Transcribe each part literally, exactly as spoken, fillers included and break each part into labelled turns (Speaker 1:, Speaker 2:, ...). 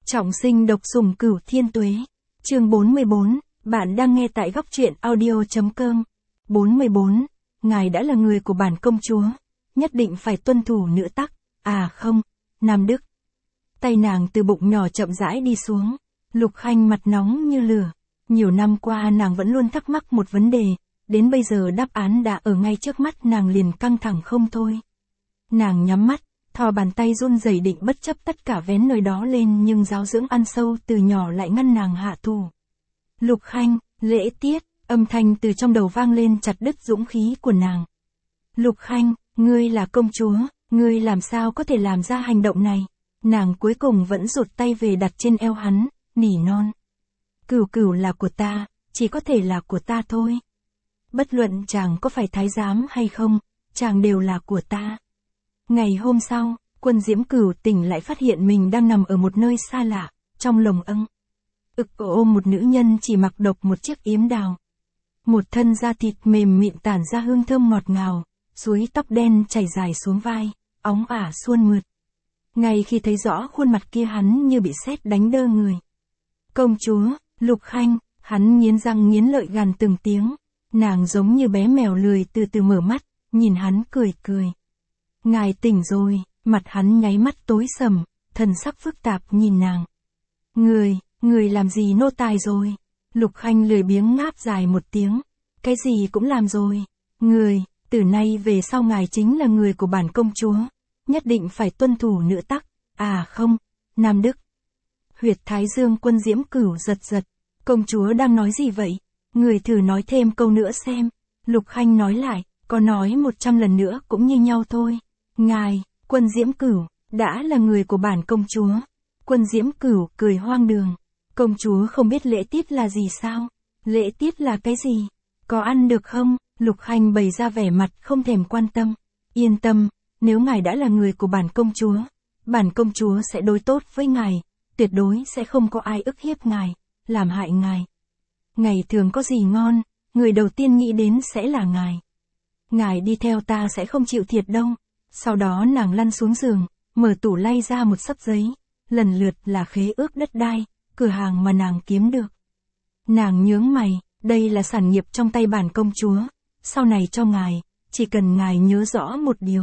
Speaker 1: Trọng sinh độc sủng Cửu Thiên Tuế. Chương bốn mươi bốn, bạn đang nghe tại góc truyện audio chấm com. bốn mươi bốn, ngài đã là người của bản công chúa, nhất định phải tuân thủ nữ tắc, à không, Nam Đức. Tay nàng từ bụng nhỏ chậm rãi đi xuống, Lục Khanh mặt nóng như lửa. Nhiều năm qua nàng vẫn luôn thắc mắc một vấn đề, đến bây giờ đáp án đã ở ngay trước mắt, nàng liền căng thẳng không thôi. Nàng nhắm mắt, thò bàn tay run rẩy định bất chấp tất cả vén nơi đó lên, nhưng giáo dưỡng ăn sâu từ nhỏ lại ngăn nàng hạ thủ. Lục Khanh, lễ tiết, âm thanh từ trong đầu vang lên chặt đứt dũng khí của nàng. Lục Khanh, ngươi là công chúa, ngươi làm sao có thể làm ra hành động này? Nàng cuối cùng vẫn rụt tay về đặt trên eo hắn, nỉ non. Cửu Cửu là của ta, chỉ có thể là của ta thôi. Bất luận chàng có phải thái giám hay không, chàng đều là của ta. Ngày hôm sau, Quân Diễm Cửu tỉnh lại phát hiện mình đang nằm ở một nơi xa lạ, trong lồng âng. Ực ôm một nữ nhân chỉ mặc độc một chiếc yếm đào. Một thân da thịt mềm mịn tản ra hương thơm ngọt ngào, suối tóc đen chảy dài xuống vai, óng ả suôn mượt. Ngay khi thấy rõ khuôn mặt kia hắn như bị sét đánh đơ người. Công chúa, Lục Khanh, hắn nghiến răng nghiến lợi gằn từng tiếng. Nàng giống như bé mèo lười từ từ mở mắt, nhìn hắn cười cười. Ngài tỉnh rồi, mặt hắn nháy mắt tối sầm, thần sắc phức tạp nhìn nàng. Người, người làm gì nô tài rồi? Lục Khanh lười biếng ngáp dài một tiếng. Cái gì cũng làm rồi. Người, từ nay về sau ngài chính là người của bản công chúa, nhất định phải tuân thủ nữ tắc, à không, Nam Đức. Huyệt thái dương Quân Diễm Cửu giật giật. Công chúa đang nói gì vậy? Người thử nói thêm câu nữa xem. Lục Khanh nói lại, có nói một trăm lần nữa cũng như nhau thôi. Ngài, Quân Diễm Cửu, đã là người của bản công chúa. Quân Diễm Cửu cười hoang đường. Công chúa không biết lễ tiết là gì sao? Lễ tiết là cái gì? Có ăn được không? Lục Khanh bày ra vẻ mặt không thèm quan tâm. Yên tâm, nếu ngài đã là người của bản công chúa, bản công chúa sẽ đối tốt với ngài, tuyệt đối sẽ không có ai ức hiếp ngài, làm hại ngài. Ngày thường có gì ngon, người đầu tiên nghĩ đến sẽ là ngài. Ngài đi theo ta sẽ không chịu thiệt đâu. Sau đó nàng lăn xuống giường, mở tủ lay ra một xấp giấy, lần lượt là khế ước đất đai, cửa hàng mà nàng kiếm được. Nàng nhướng mày, đây là sản nghiệp trong tay bản công chúa, sau này cho ngài, chỉ cần ngài nhớ rõ một điều.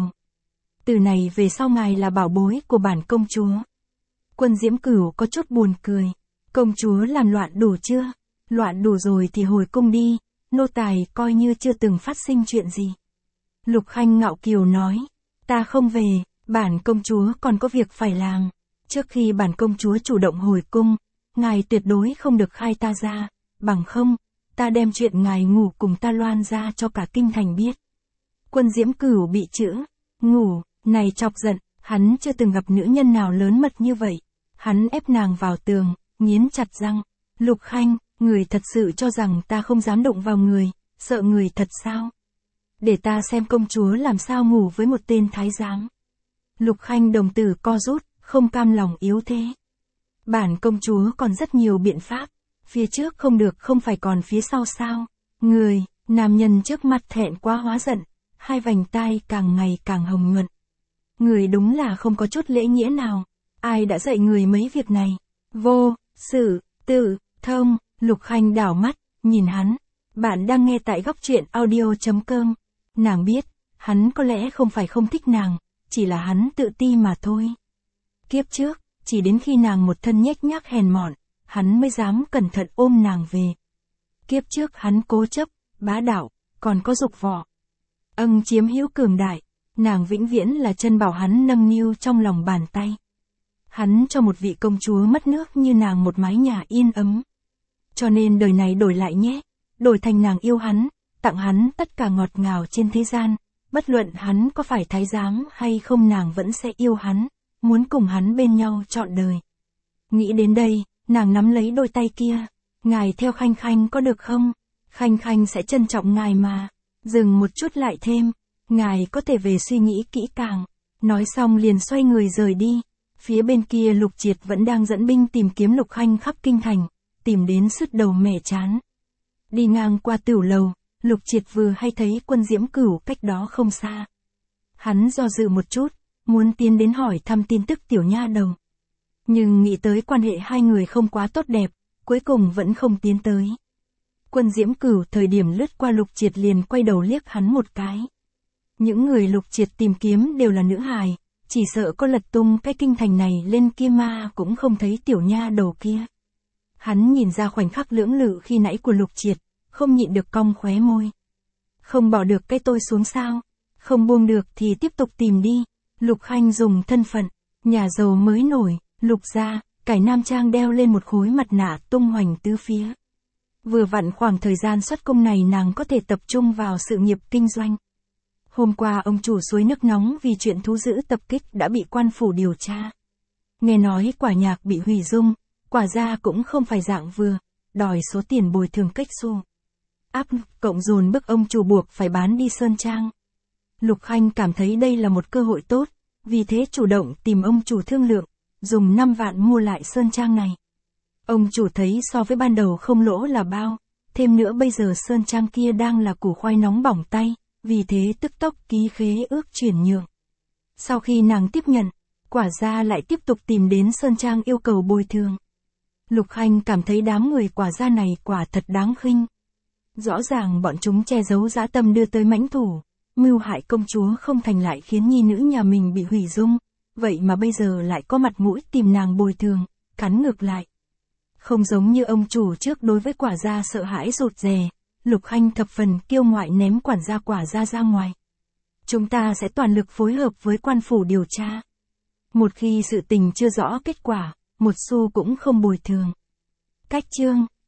Speaker 1: Từ này về sau ngài là bảo bối của bản công chúa. Quân Diễm Cửu có chút buồn cười. Công chúa làm loạn đủ chưa? Loạn đủ rồi thì hồi cung đi, nô tài coi như chưa từng phát sinh chuyện gì. Lục Khanh ngạo kiều nói, ta không về, bản công chúa còn có việc phải làm. Trước khi bản công chúa chủ động hồi cung, ngài tuyệt đối không được khai ta ra, bằng không, ta đem chuyện ngài ngủ cùng ta loan ra cho cả kinh thành biết. Quân Diễm Cửu bị chữ ngủ này chọc giận, hắn chưa từng gặp nữ nhân nào lớn mật như vậy. Hắn ép nàng vào tường, nghiến chặt răng. Lục Khanh, người thật sự cho rằng ta không dám đụng vào người, sợ người thật sao? Để ta xem công chúa làm sao ngủ với một tên thái giám. Lục Khanh đồng tử co rút, không cam lòng yếu thế. Bản công chúa còn rất nhiều biện pháp, phía trước không được không phải còn phía sau sao? Người, nam nhân trước mặt thẹn quá hóa giận, hai vành tai càng ngày càng hồng nhuận. Người đúng là không có chút lễ nghĩa nào, ai đã dạy người mấy việc này? Vô, sự, tự, thông. Lục Khanh đảo mắt, nhìn hắn. Bạn đang nghe tại góc truyện audio chấm com. Nàng biết, hắn có lẽ không phải không thích nàng, chỉ là hắn tự ti mà thôi. Kiếp trước, chỉ đến khi nàng một thân nhếch nhác hèn mọn, hắn mới dám cẩn thận ôm nàng về. Kiếp trước hắn cố chấp, bá đạo, còn có dục vọng. Âng chiếm hữu cường đại, nàng vĩnh viễn là chân bảo hắn nâng niu trong lòng bàn tay. Hắn cho một vị công chúa mất nước như nàng một mái nhà yên ấm. Cho nên đời này đổi lại nhé, đổi thành nàng yêu hắn, tặng hắn tất cả ngọt ngào trên thế gian, bất luận hắn có phải thái giám hay không nàng vẫn sẽ yêu hắn, muốn cùng hắn bên nhau trọn đời. Nghĩ đến đây, nàng nắm lấy đôi tay kia, ngài theo Khanh Khanh có được không? Khanh Khanh sẽ trân trọng ngài mà. Dừng một chút lại thêm, ngài có thể về suy nghĩ kỹ càng. Nói xong liền xoay người rời đi. Phía bên kia Lục Triệt vẫn đang dẫn binh tìm kiếm Lục Khanh khắp kinh thành, tìm đến sứt đầu mẻ chán. Đi ngang qua tửu lầu, Lục Triệt vừa hay thấy Quân Diễm Cửu cách đó không xa. Hắn do dự một chút, muốn tiến đến hỏi thăm tin tức tiểu nha đầu. Nhưng nghĩ tới quan hệ hai người không quá tốt đẹp, cuối cùng vẫn không tiến tới. Quân Diễm Cửu thời điểm lướt qua Lục Triệt liền quay đầu liếc hắn một cái. Những người Lục Triệt tìm kiếm đều là nữ hài, chỉ sợ có lật tung cái kinh thành này lên kia ma cũng không thấy tiểu nha đầu kia. Hắn nhìn ra khoảnh khắc lưỡng lự khi nãy của Lục Triệt, không nhịn được cong khóe môi. Không bỏ được cái tôi xuống sao? Không buông được thì tiếp tục tìm đi. Lục Khanh dùng thân phận, nhà giàu mới nổi, Lục gia, cải nam trang đeo lên một khối mặt nạ tung hoành tứ phía. Vừa vặn khoảng thời gian xuất công này nàng có thể tập trung vào sự nghiệp kinh doanh. Hôm qua ông chủ suối nước nóng vì chuyện thú dữ tập kích đã bị quan phủ điều tra. Nghe nói quả nhạc bị hủy dung, quả ra cũng không phải dạng vừa, đòi số tiền bồi thường kếch xu. Áp cộng dồn bức ông chủ buộc phải bán đi Sơn Trang. Lục Khanh cảm thấy đây là một cơ hội tốt, vì thế chủ động tìm ông chủ thương lượng, dùng năm vạn mua lại Sơn Trang này. Ông chủ thấy so với ban đầu không lỗ là bao, thêm nữa bây giờ Sơn Trang kia đang là củ khoai nóng bỏng tay, vì thế tức tốc ký khế ước chuyển nhượng. Sau khi nàng tiếp nhận, quả ra lại tiếp tục tìm đến Sơn Trang yêu cầu bồi thường. Lục Khanh cảm thấy đám người quả gia này quả thật đáng khinh. Rõ ràng bọn chúng che giấu dã tâm đưa tới mãnh thủ, mưu hại công chúa không thành lại khiến nhi nữ nhà mình bị hủy dung, vậy mà bây giờ lại có mặt mũi tìm nàng bồi thường, cắn ngược lại. Không giống như ông chủ trước đối với quả gia sợ hãi rụt rè, Lục Khanh thập phần kiêu ngoại ném quản gia quả gia ra ngoài. Chúng ta sẽ toàn lực phối hợp với quan phủ điều tra. Một khi sự tình chưa rõ kết quả, một xu cũng không bồi thường. Cách chương